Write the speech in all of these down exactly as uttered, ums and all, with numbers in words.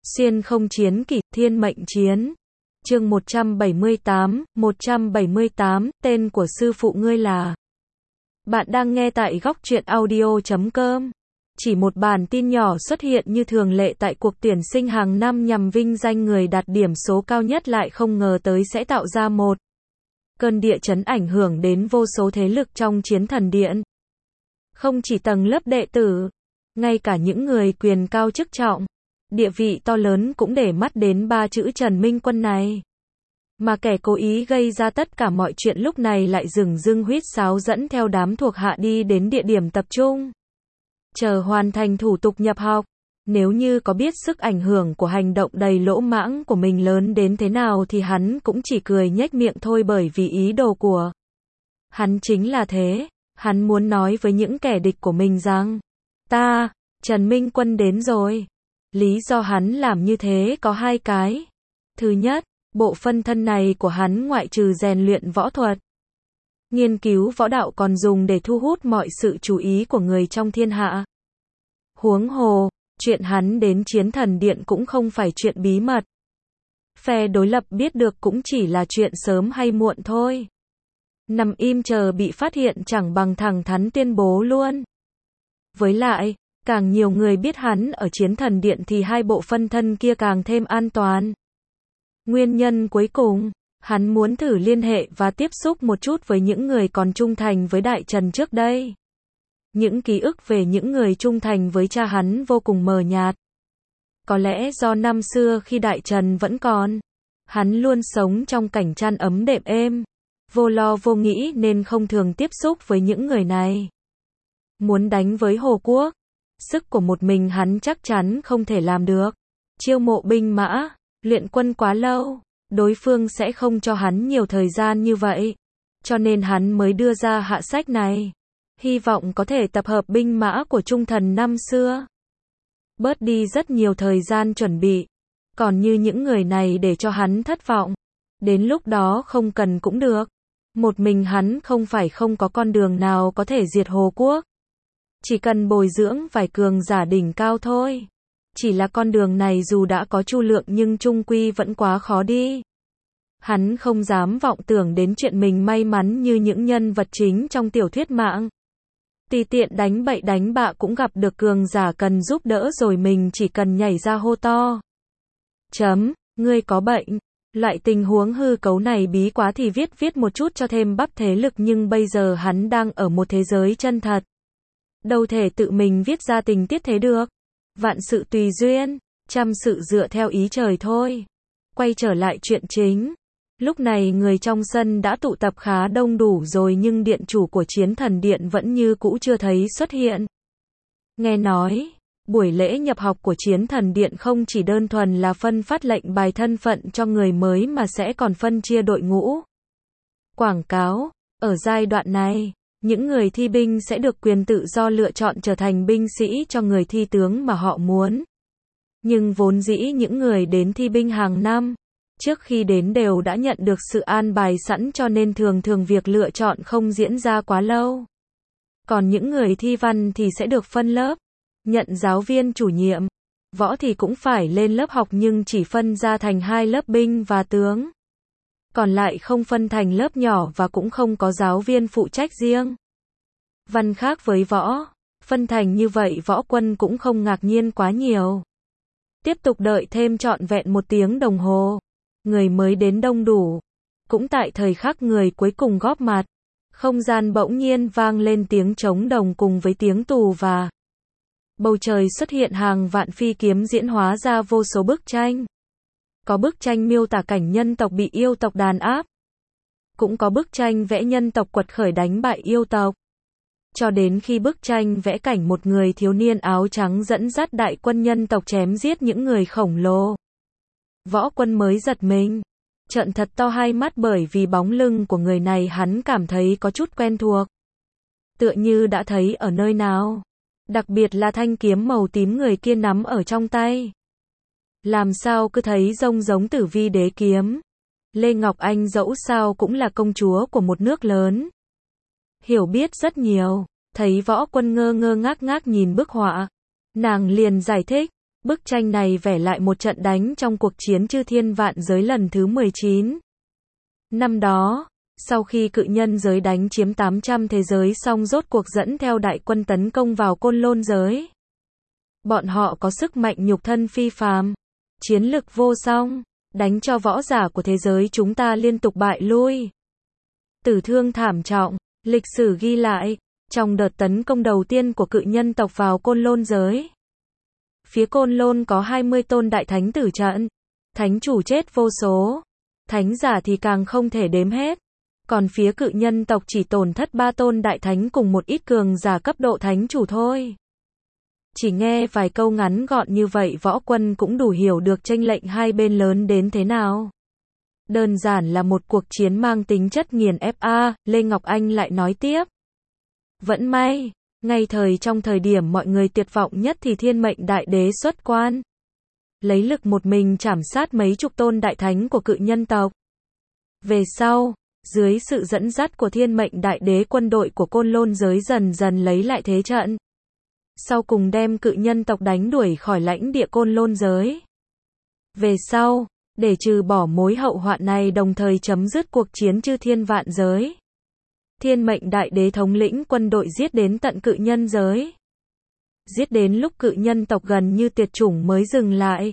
Xuyên không chiến kỷ, thiên mệnh chiến. Chương một trăm bảy mươi tám, một trăm bảy mươi tám, tên của sư phụ ngươi là. Bạn đang nghe tại góc truyện audio chấm com. Chỉ một bản tin nhỏ xuất hiện như thường lệ tại cuộc tuyển sinh hàng năm nhằm vinh danh người đạt điểm số cao nhất lại không ngờ tới sẽ tạo ra một cơn địa chấn ảnh hưởng đến vô số thế lực trong chiến thần điện. Không chỉ tầng lớp đệ tử, ngay cả những người quyền cao chức trọng, địa vị to lớn cũng để mắt đến ba chữ Trần Minh Quân này. Mà kẻ cố ý gây ra tất cả mọi chuyện lúc này lại dừng dưng huýt sáo dẫn theo đám thuộc hạ đi đến địa điểm tập trung. Chờ hoàn thành thủ tục nhập học. Nếu như có biết sức ảnh hưởng của hành động đầy lỗ mãng của mình lớn đến thế nào thì hắn cũng chỉ cười nhếch miệng thôi, bởi vì ý đồ của hắn chính là thế. Hắn muốn nói với những kẻ địch của mình rằng, ta, Trần Minh Quân đến rồi. Lý do hắn làm như thế có hai cái. Thứ nhất, bộ phân thân này của hắn ngoại trừ rèn luyện võ thuật, nghiên cứu võ đạo còn dùng để thu hút mọi sự chú ý của người trong thiên hạ. Huống hồ, chuyện hắn đến chiến thần điện cũng không phải chuyện bí mật. Phe đối lập biết được cũng chỉ là chuyện sớm hay muộn thôi. Nằm im chờ bị phát hiện chẳng bằng thẳng thắn tuyên bố luôn. Với lại, càng nhiều người biết hắn ở chiến thần điện thì hai bộ phân thân kia càng thêm an toàn. Nguyên nhân cuối cùng, hắn muốn thử liên hệ và tiếp xúc một chút với những người còn trung thành với Đại Trần trước đây. Những ký ức về những người trung thành với cha hắn vô cùng mờ nhạt. Có lẽ do năm xưa khi Đại Trần vẫn còn, hắn luôn sống trong cảnh chăn ấm đệm êm, vô lo vô nghĩ nên không thường tiếp xúc với những người này. Muốn đánh với Hồ Quốc, sức của một mình hắn chắc chắn không thể làm được. Chiêu mộ binh mã, luyện quân quá lâu, đối phương sẽ không cho hắn nhiều thời gian như vậy. Cho nên hắn mới đưa ra hạ sách này. Hy vọng có thể tập hợp binh mã của trung thần năm xưa. Bớt đi rất nhiều thời gian chuẩn bị. Còn như những người này để cho hắn thất vọng. Đến lúc đó không cần cũng được. Một mình hắn không phải không có con đường nào có thể diệt Hồ Quốc. Chỉ cần bồi dưỡng vài cường giả đỉnh cao thôi. Chỉ là con đường này dù đã có Chu Lượng nhưng chung quy vẫn quá khó đi. Hắn không dám vọng tưởng đến chuyện mình may mắn như những nhân vật chính trong tiểu thuyết mạng. Tùy tiện đánh bậy đánh bạ cũng gặp được cường giả cần giúp đỡ rồi mình chỉ cần nhảy ra hô to. Chấm, ngươi có bệnh. Loại tình huống hư cấu này bí quá thì viết viết một chút cho thêm bắp thế lực, nhưng bây giờ hắn đang ở một thế giới chân thật. Đâu thể tự mình viết ra tình tiết thế được. Vạn sự tùy duyên, trăm sự dựa theo ý trời thôi. Quay trở lại chuyện chính. Lúc này người trong sân đã tụ tập khá đông đủ rồi nhưng điện chủ của chiến thần điện vẫn như cũ chưa thấy xuất hiện. Nghe nói, buổi lễ nhập học của chiến thần điện không chỉ đơn thuần là phân phát lệnh bài thân phận cho người mới mà sẽ còn phân chia đội ngũ. Quảng cáo, ở giai đoạn này, những người thi binh sẽ được quyền tự do lựa chọn trở thành binh sĩ cho người thi tướng mà họ muốn. Nhưng vốn dĩ những người đến thi binh hàng năm, trước khi đến đều đã nhận được sự an bài sẵn cho nên thường thường việc lựa chọn không diễn ra quá lâu. Còn những người thi văn thì sẽ được phân lớp, nhận giáo viên chủ nhiệm. Võ thì cũng phải lên lớp học nhưng chỉ phân ra thành hai lớp binh và tướng. Còn lại không phân thành lớp nhỏ và cũng không có giáo viên phụ trách riêng. Văn khác với võ, phân thành như vậy võ quân cũng không ngạc nhiên quá nhiều. Tiếp tục đợi thêm trọn vẹn một tiếng đồng hồ. Người mới đến đông đủ. Cũng tại thời khắc người cuối cùng góp mặt, không gian bỗng nhiên vang lên tiếng trống đồng cùng với tiếng tù và bầu trời xuất hiện hàng vạn phi kiếm diễn hóa ra vô số bức tranh. Có bức tranh miêu tả cảnh nhân tộc bị yêu tộc đàn áp. Cũng có bức tranh vẽ nhân tộc quật khởi đánh bại yêu tộc. Cho đến khi bức tranh vẽ cảnh một người thiếu niên áo trắng dẫn dắt đại quân nhân tộc chém giết những người khổng lồ. Võ quân mới giật mình, trợn thật to hai mắt bởi vì bóng lưng của người này hắn cảm thấy có chút quen thuộc. Tựa như đã thấy ở nơi nào. Đặc biệt là thanh kiếm màu tím người kia nắm ở trong tay. Làm sao cứ thấy rông giống Tử Vi đế kiếm. Lê Ngọc Anh dẫu sao cũng là công chúa của một nước lớn. Hiểu biết rất nhiều, thấy võ quân ngơ ngơ ngác ngác nhìn bức họa. Nàng liền giải thích, Bức tranh này vẽ lại một trận đánh trong cuộc chiến chư thiên vạn giới lần thứ mười chín. Năm đó, sau khi cự nhân giới đánh chiếm tám trăm thế giới xong rốt cuộc dẫn theo đại quân tấn công vào Côn Lôn giới. Bọn họ có sức mạnh nhục thân phi phàm, chiến lực vô song, đánh cho võ giả của thế giới chúng ta liên tục bại lui. Tử thương thảm trọng, lịch sử ghi lại, trong đợt tấn công đầu tiên của cự nhân tộc vào Côn Lôn giới. Phía Côn Lôn có hai mươi tôn đại thánh tử trận, thánh chủ chết vô số, thánh giả thì càng không thể đếm hết. Còn phía cự nhân tộc chỉ tổn thất ba tôn đại thánh cùng một ít cường giả cấp độ thánh chủ thôi. Chỉ nghe vài câu ngắn gọn như vậy võ quân cũng đủ hiểu được chênh lệch hai bên lớn đến thế nào. Đơn giản là một cuộc chiến mang tính chất nghiền ép a, Lê Ngọc Anh lại nói tiếp. Vẫn may, ngay thời trong thời điểm mọi người tuyệt vọng nhất thì Thiên Mệnh Đại Đế xuất quan. Lấy lực một mình trảm sát mấy chục tôn đại thánh của cự nhân tộc. Về sau, dưới sự dẫn dắt của Thiên Mệnh Đại Đế, quân đội của Côn Lôn giới dần dần lấy lại thế trận. Sau cùng đem cự nhân tộc đánh đuổi khỏi lãnh địa Côn Lôn giới. Về sau, để trừ bỏ mối hậu hoạn này đồng thời chấm dứt cuộc chiến chư thiên vạn giới. Thiên Mệnh Đại Đế thống lĩnh quân đội giết đến tận cự nhân giới. Giết đến lúc cự nhân tộc gần như tuyệt chủng mới dừng lại.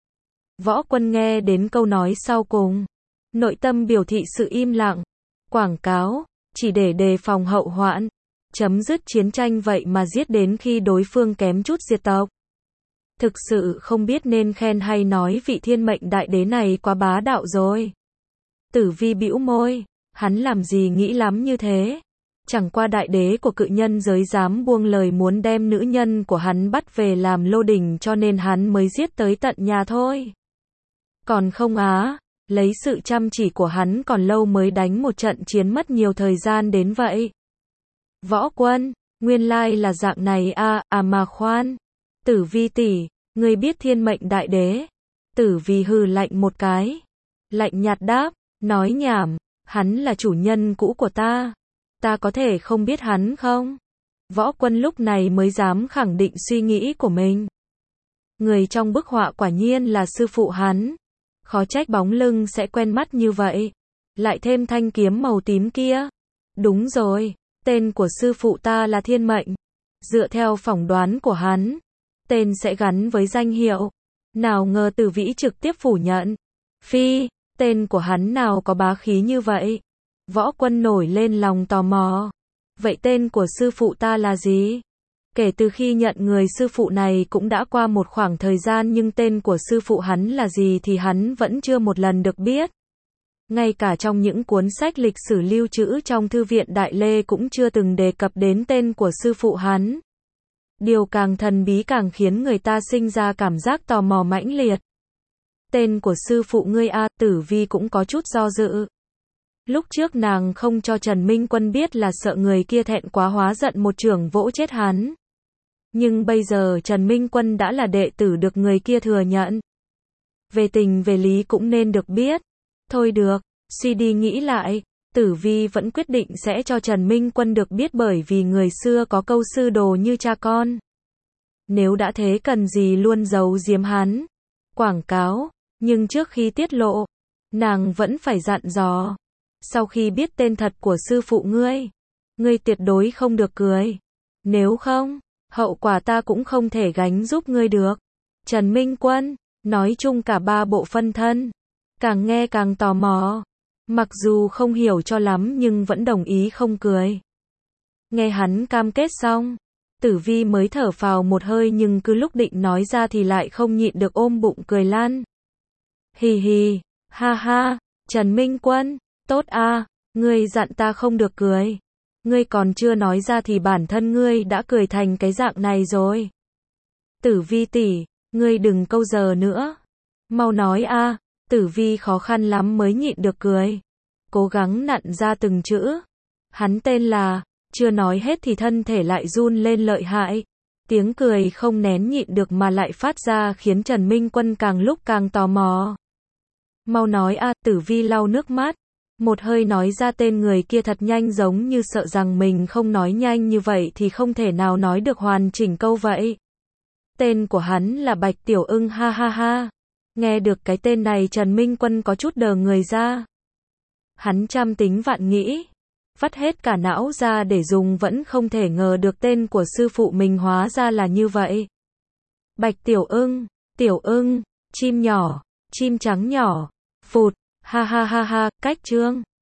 Võ quân nghe đến câu nói sau cùng, nội tâm biểu thị sự im lặng. Quảng cáo, chỉ để đề phòng hậu hoạn. Chấm dứt chiến tranh vậy mà giết đến khi đối phương kém chút diệt tộc. Thực sự không biết nên khen hay nói vị Thiên Mệnh Đại Đế này quá bá đạo rồi. Tử Vi bĩu môi, hắn làm gì nghĩ lắm như thế. Chẳng qua đại đế của cự nhân giới dám buông lời muốn đem nữ nhân của hắn bắt về làm lô đình cho nên hắn mới giết tới tận nhà thôi. Còn không á, lấy sự chăm chỉ của hắn còn lâu mới đánh một trận chiến mất nhiều thời gian đến vậy. Võ quân, nguyên lai là dạng này à, à mà khoan. Tử Vi tỷ, ngươi biết Thiên Mệnh Đại Đế. Tử Vi hừ lạnh một cái. Lạnh nhạt đáp, nói nhảm, hắn là chủ nhân cũ của ta. Ta có thể không biết hắn không? Võ quân lúc này mới dám khẳng định suy nghĩ của mình. Người trong bức họa quả nhiên là sư phụ hắn. Khó trách bóng lưng sẽ quen mắt như vậy. Lại thêm thanh kiếm màu tím kia. Đúng rồi, tên của sư phụ ta là Thiên Mệnh. Dựa theo phỏng đoán của hắn, tên sẽ gắn với danh hiệu. Nào ngờ Tử Vĩ trực tiếp phủ nhận. Phi, tên của hắn nào có bá khí như vậy? Võ quân nổi lên lòng tò mò. Vậy tên của sư phụ ta là gì? Kể từ khi nhận người sư phụ này cũng đã qua một khoảng thời gian nhưng tên của sư phụ hắn là gì thì hắn vẫn chưa một lần được biết. Ngay cả trong những cuốn sách lịch sử lưu trữ trong Thư viện Đại Lê cũng chưa từng đề cập đến tên của sư phụ hắn. Điều càng thần bí càng khiến người ta sinh ra cảm giác tò mò mãnh liệt. Tên của sư phụ ngươi a, Tử Vi cũng có chút do dự. Lúc trước nàng không cho Trần Minh Quân biết là sợ người kia thẹn quá hóa giận một chưởng vỗ chết hắn. Nhưng bây giờ Trần Minh Quân đã là đệ tử được người kia thừa nhận. Về tình về lý cũng nên được biết. Thôi được, suy đi nghĩ lại, Tử Vi vẫn quyết định sẽ cho Trần Minh Quân được biết bởi vì người xưa có câu sư đồ như cha con. Nếu đã thế cần gì luôn giấu giếm hắn. Quảng cáo, nhưng trước khi tiết lộ, nàng vẫn phải dặn dò. Sau khi biết tên thật của sư phụ ngươi, ngươi tuyệt đối không được cười. Nếu không, hậu quả ta cũng không thể gánh giúp ngươi được. Trần Minh Quân, nói chung cả ba bộ phân thân, càng nghe càng tò mò. Mặc dù không hiểu cho lắm nhưng vẫn đồng ý không cười. Nghe hắn cam kết xong, Tử Vi mới thở phào một hơi nhưng cứ lúc định nói ra thì lại không nhịn được ôm bụng cười lan. Hì hì, ha ha, Trần Minh Quân, tốt a, ngươi dặn ta không được cười. Ngươi còn chưa nói ra thì bản thân ngươi đã cười thành cái dạng này rồi. Tử Vi tỷ, ngươi đừng câu giờ nữa. Mau nói a. Tử Vi khó khăn lắm mới nhịn được cười. Cố gắng nặn ra từng chữ. Hắn tên là, chưa nói hết thì thân thể lại run lên lợi hại. Tiếng cười không nén nhịn được mà lại phát ra khiến Trần Minh Quân càng lúc càng tò mò. Mau nói a, Tử Vi lau nước mắt. Một hơi nói ra tên người kia thật nhanh giống như sợ rằng mình không nói nhanh như vậy thì không thể nào nói được hoàn chỉnh câu vậy. Tên của hắn là Bạch Tiểu Ưng ha ha ha. Nghe được cái tên này Trần Minh Quân có chút đờ người ra. Hắn trăm tính vạn nghĩ, vắt hết cả não ra để dùng vẫn không thể ngờ được tên của sư phụ mình hóa ra là như vậy. Bạch Tiểu Ưng, Tiểu Ưng, chim nhỏ, chim trắng nhỏ, phụt, ha ha ha ha, cách chương.